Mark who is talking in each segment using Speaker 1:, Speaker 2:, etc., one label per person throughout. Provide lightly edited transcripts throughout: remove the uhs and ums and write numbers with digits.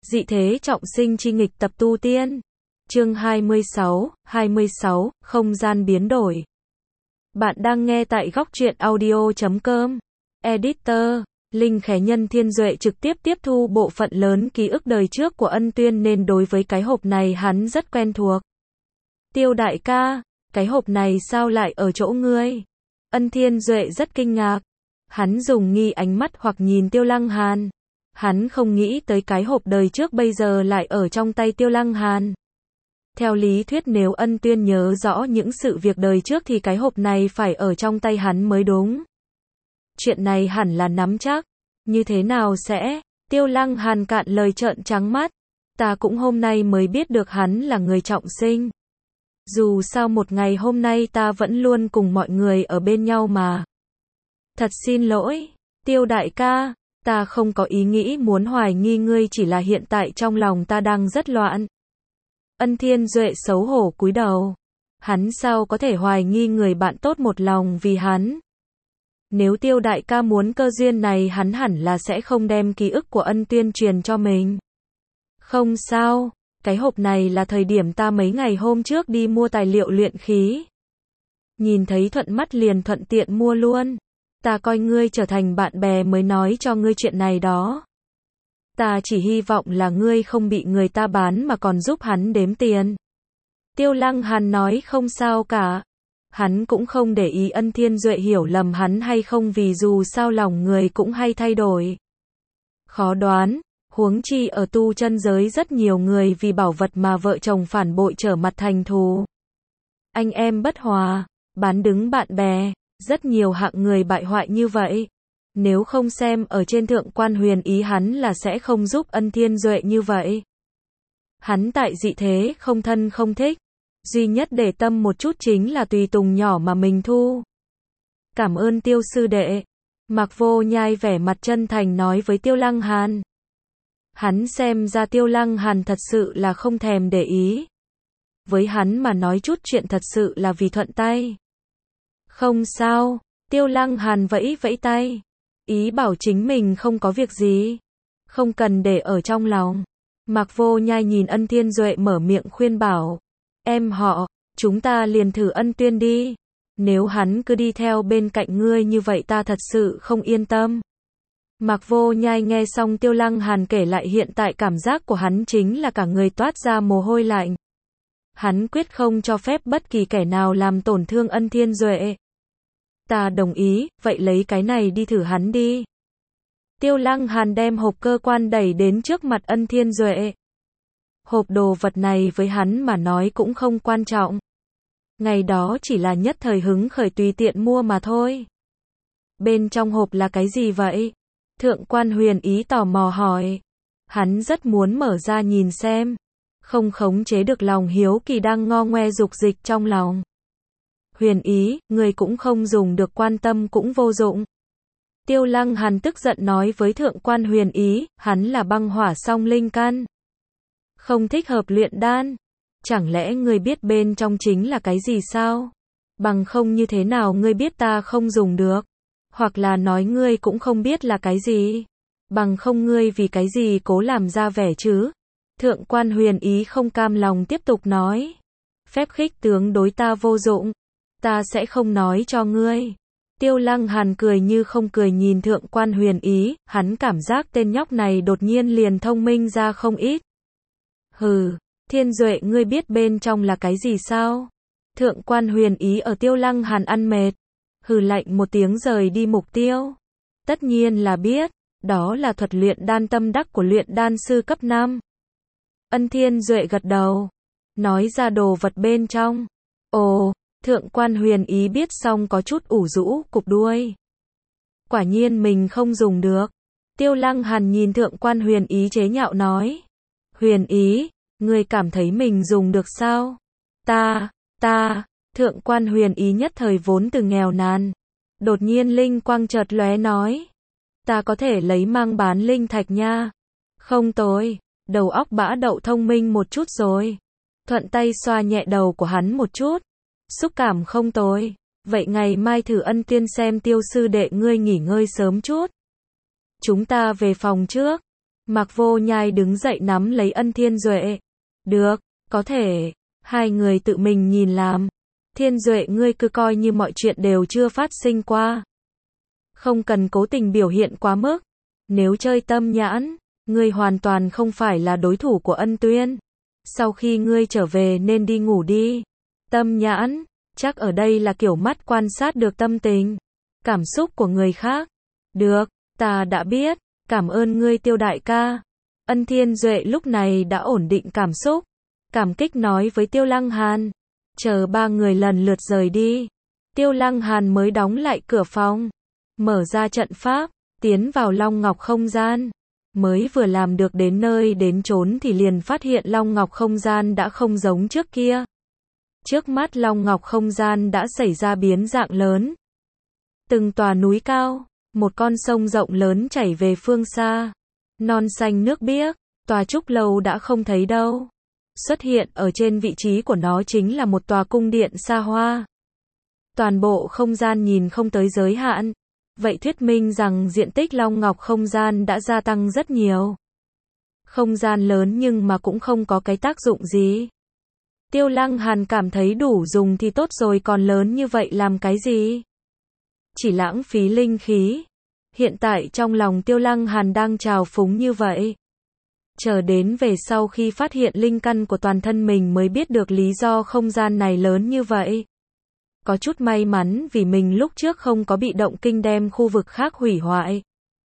Speaker 1: Dị thế trọng sinh chi nghịch tập tu tiên. Chương 26, không gian biến đổi. Bạn đang nghe tại góc truyện audio.com. Editor, Linh khé nhân Thiên Duệ trực tiếp tiếp thu bộ phận lớn ký ức đời trước của Ân Tuyên nên đối với cái hộp này hắn rất quen thuộc. Tiêu đại ca, cái hộp này sao lại ở chỗ ngươi? Ân Thiên Duệ rất kinh ngạc. Hắn dùng nghi ánh mắt hoặc nhìn Tiêu Lăng Hàn. Hắn không nghĩ tới cái hộp đời trước bây giờ lại ở trong tay Tiêu Lăng Hàn. Theo lý thuyết nếu Ân Tuyên nhớ rõ những sự việc đời trước thì cái hộp này phải ở trong tay hắn mới đúng. Chuyện này hẳn là nắm chắc. Như thế nào sẽ? Tiêu Lăng Hàn cạn lời trợn trắng mắt. Ta cũng hôm nay mới biết được hắn là người trọng sinh. Dù sao một ngày hôm nay ta vẫn luôn cùng mọi người ở bên nhau mà. Thật xin lỗi, Tiêu đại ca, ta không có ý nghĩ muốn hoài nghi ngươi, chỉ là hiện tại trong lòng ta đang rất loạn. Ân Thiên Duệ xấu hổ cúi đầu. Hắn sao có thể hoài nghi người bạn tốt một lòng vì hắn? Nếu Tiêu đại ca muốn cơ duyên này hắn hẳn là sẽ không đem ký ức của Ân Tuyên truyền cho mình. Không sao, cái hộp này là thời điểm ta mấy ngày hôm trước đi mua tài liệu luyện khí. Nhìn thấy thuận mắt liền thuận tiện mua luôn. Ta coi ngươi trở thành bạn bè mới nói cho ngươi chuyện này đó. Ta chỉ hy vọng là ngươi không bị người ta bán mà còn giúp hắn đếm tiền. Tiêu Lăng Hàn nói không sao cả. Hắn cũng không để ý Ân Thiên Duệ hiểu lầm hắn hay không, vì dù sao lòng người cũng hay thay đổi. Khó đoán, huống chi ở tu chân giới rất nhiều người vì bảo vật mà vợ chồng phản bội trở mặt thành thù. Anh em bất hòa, bán đứng bạn bè, rất nhiều hạng người bại hoại như vậy. Nếu không xem ở trên Thượng Quan Huyền Ý hắn là sẽ không giúp Ân Thiên Duệ như vậy. Hắn tại dị thế không thân không thích. Duy nhất để tâm một chút chính là tùy tùng nhỏ mà mình thu. Cảm ơn Tiêu sư đệ. Mạc Vô Nhai vẻ mặt chân thành nói với Tiêu Lăng Hàn. Hắn xem ra Tiêu Lăng Hàn thật sự là không thèm để ý. Với hắn mà nói chút chuyện thật sự là vì thuận tay. Không sao, Tiêu Lăng Hàn vẫy vẫy tay. Ý bảo chính mình không có việc gì. Không cần để ở trong lòng. Mạc Vô Nhai nhìn Ân Thiên Duệ mở miệng khuyên bảo. Em họ, chúng ta liền thử Ân Tuyên đi. Nếu hắn cứ đi theo bên cạnh ngươi như vậy ta thật sự không yên tâm. Mạc Vô Nhai nghe xong Tiêu Lăng Hàn kể lại hiện tại cảm giác của hắn chính là cả người toát ra mồ hôi lạnh. Hắn quyết không cho phép bất kỳ kẻ nào làm tổn thương Ân Thiên Duệ. Ta đồng ý, vậy lấy cái này đi thử hắn đi. Tiêu Lăng Hàn đem hộp cơ quan đẩy đến trước mặt Ân Thiên Duệ. Hộp đồ vật này với hắn mà nói cũng không quan trọng. Ngày đó chỉ là nhất thời hứng khởi tùy tiện mua mà thôi. Bên trong hộp là cái gì vậy? Thượng Quan Huyền Ý tò mò hỏi. Hắn rất muốn mở ra nhìn xem. Không khống chế được lòng hiếu kỳ đang ngo ngoe dục dịch trong lòng. Huyền Ý, người cũng không dùng được, quan tâm cũng vô dụng. Tiêu Lăng Hàn tức giận nói với Thượng Quan Huyền Ý, hắn là băng hỏa song linh căn. Không thích hợp luyện đan. Chẳng lẽ ngươi biết bên trong chính là cái gì sao? Bằng không như thế nào ngươi biết ta không dùng được? Hoặc là nói ngươi cũng không biết là cái gì? Bằng không ngươi vì cái gì cố làm ra vẻ chứ? Thượng Quan Huyền Ý không cam lòng tiếp tục nói. Phép khích tướng đối ta vô dụng. Ta sẽ không nói cho ngươi. Tiêu Lăng Hàn cười như không cười nhìn Thượng Quan Huyền Ý, hắn cảm giác tên nhóc này đột nhiên liền thông minh ra không ít. Hừ, Thiên Duệ ngươi biết bên trong là cái gì sao? Thượng Quan Huyền Ý ở Tiêu Lăng Hàn ăn mệt. Hừ lạnh một tiếng rời đi mục tiêu. Tất nhiên là biết, đó là thuật luyện đan tâm đắc của luyện đan sư cấp 5. Ân Thiên Duệ gật đầu. Nói ra đồ vật bên trong. Ồ, Thượng Quan Huyền Ý biết xong có chút ủ rũ, cụp đuôi. Quả nhiên mình không dùng được. Tiêu Lăng Hàn nhìn Thượng Quan Huyền Ý chế nhạo nói. Huyền Ý, ngươi cảm thấy mình dùng được sao? Thượng Quan Huyền Ý nhất thời vốn từ nghèo nàn. Đột nhiên linh quang chợt lóe nói. Ta có thể lấy mang bán linh thạch nha. Không tồi, đầu óc bã đậu thông minh một chút rồi. Thuận tay xoa nhẹ đầu của hắn một chút. Xúc cảm không tồi. Vậy ngày mai thử Ân Tuyên xem. Tiêu sư đệ ngươi nghỉ ngơi sớm chút. Chúng ta về phòng trước. Mạc Vô Nhai đứng dậy nắm lấy Ân Thiên Duệ. Được, có thể. Hai người tự mình nhìn làm. Thiên Duệ ngươi cứ coi như mọi chuyện đều chưa phát sinh qua. Không cần cố tình biểu hiện quá mức. Nếu chơi tâm nhãn, ngươi hoàn toàn không phải là đối thủ của Ân Tuyên. Sau khi ngươi trở về nên đi ngủ đi. Tâm nhãn, chắc ở đây là kiểu mắt quan sát được tâm tình, cảm xúc của người khác. Được, ta đã biết, cảm ơn ngươi Tiêu đại ca. Ân Thiên Duệ lúc này đã ổn định cảm xúc, cảm kích nói với Tiêu Lăng Hàn. Chờ ba người lần lượt rời đi, Tiêu Lăng Hàn mới đóng lại cửa phòng, mở ra trận pháp, tiến vào Long Ngọc không gian. Mới vừa làm được đến nơi đến chốn thì liền phát hiện Long Ngọc không gian đã không giống trước kia. Trước mắt Long Ngọc không gian đã xảy ra biến dạng lớn. Từng tòa núi cao, một con sông rộng lớn chảy về phương xa. Non xanh nước biếc, tòa trúc lâu đã không thấy đâu. Xuất hiện ở trên vị trí của nó chính là một tòa cung điện xa hoa. Toàn bộ không gian nhìn không tới giới hạn. Vậy thuyết minh rằng diện tích Long Ngọc không gian đã gia tăng rất nhiều. Không gian lớn nhưng mà cũng không có cái tác dụng gì. Tiêu Lăng Hàn cảm thấy đủ dùng thì tốt rồi, còn lớn như vậy làm cái gì? Chỉ lãng phí linh khí. Hiện tại trong lòng Tiêu Lăng Hàn đang trào phúng như vậy. Chờ đến về sau khi phát hiện linh căn của toàn thân mình mới biết được lý do không gian này lớn như vậy. Có chút may mắn vì mình lúc trước không có bị động kinh đem khu vực khác hủy hoại.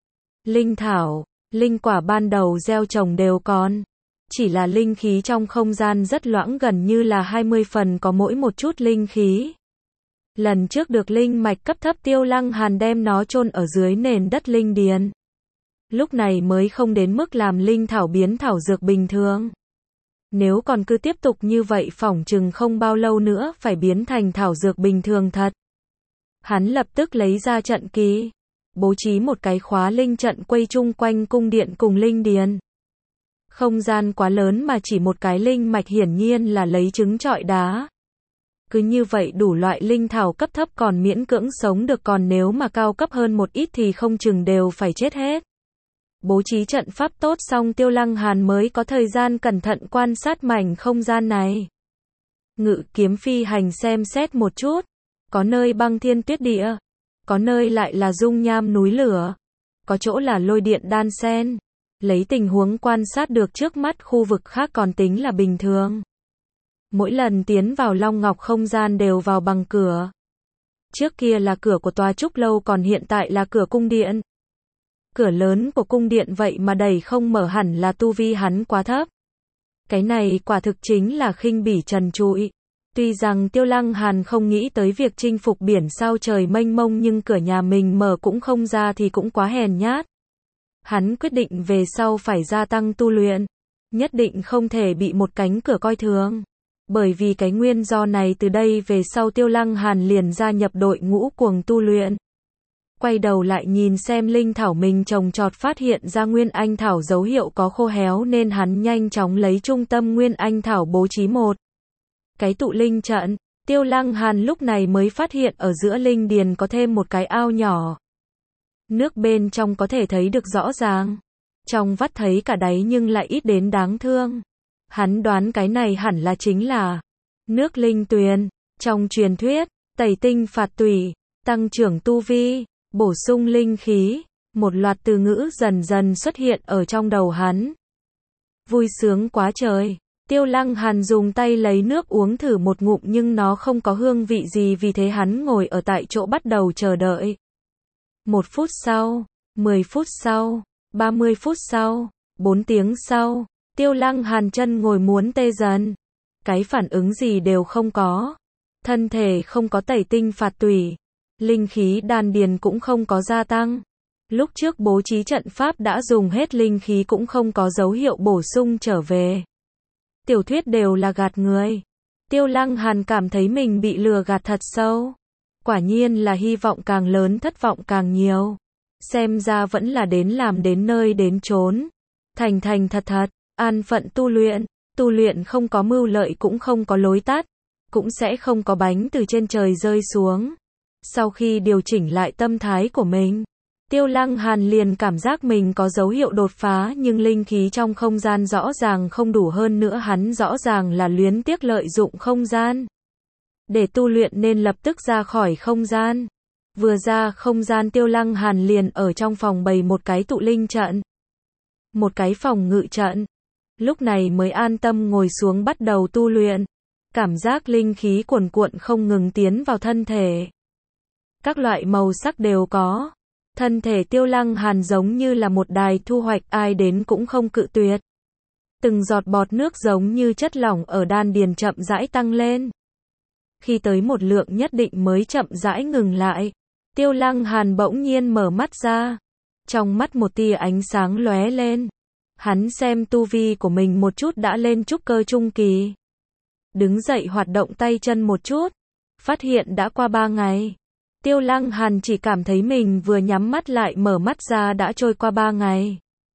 Speaker 1: Linh thảo, linh quả ban đầu gieo trồng đều còn. Chỉ là linh khí trong không gian rất loãng, gần như là 20 phần có mỗi một chút linh khí. Lần trước được linh mạch cấp thấp Tiêu Lăng Hàn đem nó chôn ở dưới nền đất linh điền. Lúc này mới không đến mức làm linh thảo biến thảo dược bình thường. Nếu còn cứ tiếp tục như vậy phỏng chừng không bao lâu nữa phải biến thành thảo dược bình thường thật. Hắn lập tức lấy ra trận kỳ, bố trí một cái khóa linh trận quay chung quanh cung điện cùng linh điền. Không gian quá lớn mà chỉ một cái linh mạch hiển nhiên là lấy trứng trọi đá. Cứ như vậy đủ loại linh thảo cấp thấp còn miễn cưỡng sống được, còn nếu mà cao cấp hơn một ít thì không chừng đều phải chết hết. Bố trí trận pháp tốt xong Tiêu Lăng Hàn mới có thời gian cẩn thận quan sát mảnh không gian này. Ngự kiếm phi hành xem xét một chút. Có nơi băng thiên tuyết địa. Có nơi lại là dung nham núi lửa. Có chỗ là lôi điện đan xen. Lấy tình huống quan sát được trước mắt khu vực khác còn tính là bình thường. Mỗi lần tiến vào Long Ngọc không gian đều vào bằng cửa. Trước kia là cửa của tòa trúc lâu, còn hiện tại là cửa cung điện. Cửa lớn của cung điện vậy mà đẩy không mở, hẳn là tu vi hắn quá thấp. Cái này quả thực chính là khinh bỉ trần trụi. Tuy rằng Tiêu Lăng Hàn không nghĩ tới việc chinh phục biển sao trời mênh mông, nhưng cửa nhà mình mở cũng không ra thì cũng quá hèn nhát. Hắn quyết định về sau phải gia tăng tu luyện. Nhất định không thể bị một cánh cửa coi thường. Bởi vì cái nguyên do này từ đây về sau Tiêu Lăng Hàn liền gia nhập đội ngũ cuồng tu luyện. Quay đầu lại nhìn xem linh thảo mình trồng trọt, phát hiện ra nguyên anh thảo dấu hiệu có khô héo nên hắn nhanh chóng lấy trung tâm nguyên anh thảo bố trí một cái tụ linh trận. Tiêu Lăng Hàn lúc này mới phát hiện ở giữa linh điền có thêm một cái ao nhỏ. Nước bên trong có thể thấy được rõ ràng. Trong vắt thấy cả đáy nhưng lại ít đến đáng thương. Hắn đoán cái này hẳn là chính là nước linh tuyền. Trong truyền thuyết, tẩy tinh phạt tủy, tăng trưởng tu vi, bổ sung linh khí. Một loạt từ ngữ dần dần xuất hiện ở trong đầu hắn. Vui sướng quá trời. Tiêu Lăng Hàn dùng tay lấy nước uống thử một ngụm nhưng nó không có hương vị gì, vì thế hắn ngồi ở tại chỗ bắt đầu chờ đợi. 1 phút sau, 10 phút sau, 30 phút sau, 4 tiếng sau, Tiêu Lăng Hàn chân ngồi muốn tê dần. Cái phản ứng gì đều không có. Thân thể không có tẩy tinh phạt tủy. Linh khí đan điền cũng không có gia tăng. Lúc trước bố trí trận pháp đã dùng hết linh khí cũng không có dấu hiệu bổ sung trở về. Tiểu thuyết đều là gạt người. Tiêu Lăng Hàn cảm thấy mình bị lừa gạt thật sâu. Quả nhiên là hy vọng càng lớn thất vọng càng nhiều. Xem ra vẫn là đến làm đến nơi đến chốn. Thành thành thật thật, an phận tu luyện không có mưu lợi cũng không có lối tắt, cũng sẽ không có bánh từ trên trời rơi xuống. Sau khi điều chỉnh lại tâm thái của mình, Tiêu Lăng Hàn liền cảm giác mình có dấu hiệu đột phá nhưng linh khí trong không gian rõ ràng không đủ, hơn nữa hắn rõ ràng là luyến tiếc lợi dụng không gian để tu luyện nên lập tức ra khỏi không gian. Vừa ra không gian Tiêu Lăng Hàn liền ở trong phòng bày một cái tụ linh trận, một cái phòng ngự trận. Lúc này mới an tâm ngồi xuống bắt đầu tu luyện. Cảm giác linh khí cuồn cuộn không ngừng tiến vào thân thể. Các loại màu sắc đều có. Thân thể Tiêu Lăng Hàn giống như là một đài thu hoạch, ai đến cũng không cự tuyệt. Từng giọt bọt nước giống như chất lỏng ở đan điền chậm rãi tăng lên. Khi tới một lượng nhất định mới chậm rãi ngừng lại. Tiêu Lăng Hàn bỗng nhiên mở mắt ra. Trong mắt một tia ánh sáng lóe lên. Hắn xem tu vi của mình một chút đã lên trúc cơ trung kỳ. Đứng dậy hoạt động tay chân một chút. Phát hiện đã qua 3 ngày. Tiêu Lăng Hàn chỉ cảm thấy mình vừa nhắm mắt lại mở mắt ra đã trôi qua 3 ngày.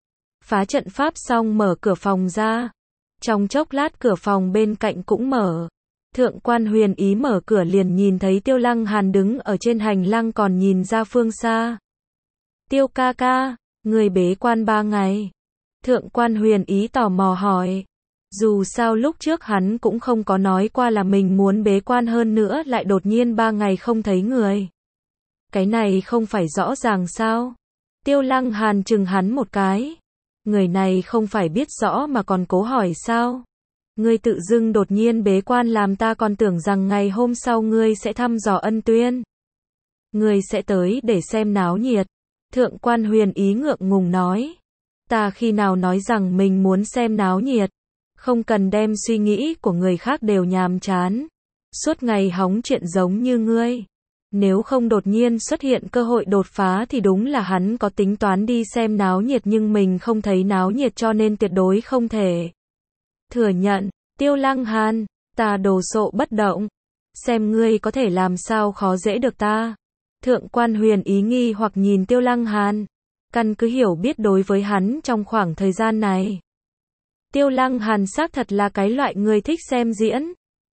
Speaker 1: Phá trận pháp xong mở cửa phòng ra. Trong chốc lát cửa phòng bên cạnh cũng mở. Thượng quan Huyền Ý mở cửa liền nhìn thấy Tiêu Lăng Hàn đứng ở trên hành lang còn nhìn ra phương xa. Tiêu ca ca, người bế quan 3 ngày. Thượng quan Huyền Ý tò mò hỏi. Dù sao lúc trước hắn cũng không có nói qua là mình muốn bế quan, hơn nữa lại đột nhiên 3 ngày không thấy người. Cái này không phải rõ ràng sao? Tiêu Lăng Hàn chừng hắn một cái. Người này không phải biết rõ mà còn cố hỏi sao? Ngươi tự dưng đột nhiên bế quan làm ta còn tưởng rằng ngày hôm sau ngươi sẽ thăm dò ân tuyên. Ngươi sẽ tới để xem náo nhiệt. Thượng quan Huyền Ý ngượng ngùng nói. Ta khi nào nói rằng mình muốn xem náo nhiệt. Không cần đem suy nghĩ của người khác đều nhàm chán. Suốt ngày hóng chuyện giống như ngươi. Nếu không đột nhiên xuất hiện cơ hội đột phá thì đúng là hắn có tính toán đi xem náo nhiệt, nhưng mình không thấy náo nhiệt cho nên tuyệt đối không thể thừa nhận. Tiêu Lăng Hàn, ta đồ sộ bất động. Xem ngươi có thể làm sao khó dễ được ta. Thượng quan Huyền Ý nghi hoặc nhìn Tiêu Lăng Hàn. Căn cứ hiểu biết đối với hắn trong khoảng thời gian này. Tiêu Lăng Hàn xác thật là cái loại người thích xem diễn.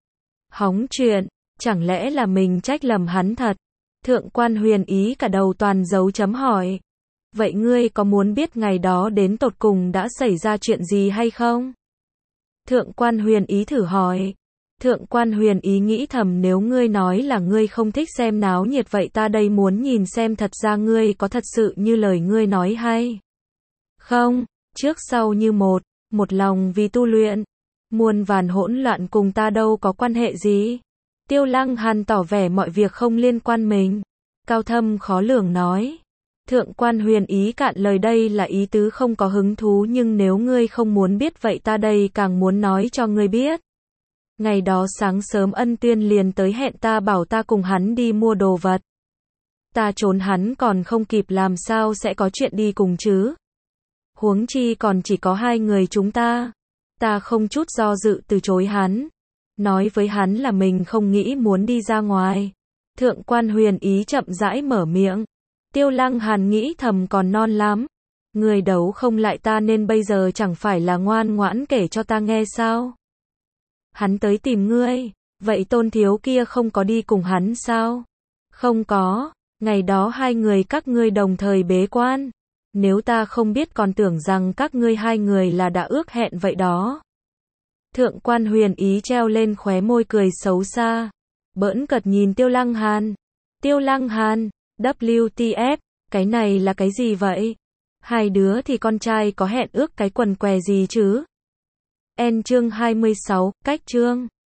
Speaker 1: Hóng chuyện, chẳng lẽ là mình trách lầm hắn thật? Thượng quan Huyền Ý cả đầu toàn dấu chấm hỏi. Vậy ngươi có muốn biết ngày đó đến tột cùng đã xảy ra chuyện gì hay không? Thượng quan Huyền Ý thử hỏi. Thượng quan Huyền Ý nghĩ thầm, nếu ngươi nói là ngươi không thích xem náo nhiệt vậy ta đây muốn nhìn xem thật ra ngươi có thật sự như lời ngươi nói hay không? Trước sau như một lòng vì tu luyện. Muôn vàn hỗn loạn cùng ta đâu có quan hệ gì. Tiêu Lăng Hàn tỏ vẻ mọi việc không liên quan mình. Cao thâm khó lường nói. Thượng quan Huyền Ý cạn lời, đây là ý tứ không có hứng thú, nhưng nếu ngươi không muốn biết vậy ta đây càng muốn nói cho ngươi biết. Ngày đó sáng sớm ân tuyên liền tới hẹn ta bảo ta cùng hắn đi mua đồ vật. Ta trốn hắn còn không kịp, làm sao sẽ có chuyện đi cùng chứ? Huống chi còn chỉ có 2 người chúng ta. Ta không chút do dự từ chối hắn. Nói với hắn là mình không nghĩ muốn đi ra ngoài. Thượng quan Huyền Ý chậm rãi mở miệng. Tiêu Lăng Hàn nghĩ thầm còn non lắm. Người đấu không lại ta nên bây giờ chẳng phải là ngoan ngoãn kể cho ta nghe sao? Hắn tới tìm ngươi. Vậy Tôn thiếu kia không có đi cùng hắn sao? Không có. Ngày đó 2 người các ngươi đồng thời bế quan. Nếu ta không biết còn tưởng rằng các ngươi 2 người là đã ước hẹn vậy đó. Thượng quan Huyền Ý treo lên khóe môi cười xấu xa. Bỡn cợt nhìn Tiêu Lăng Hàn. Tiêu Lăng Hàn, WTF, cái này là cái gì vậy? 2 đứa thì con trai có hẹn ước cái quần què gì chứ? Chương 26, cách chương.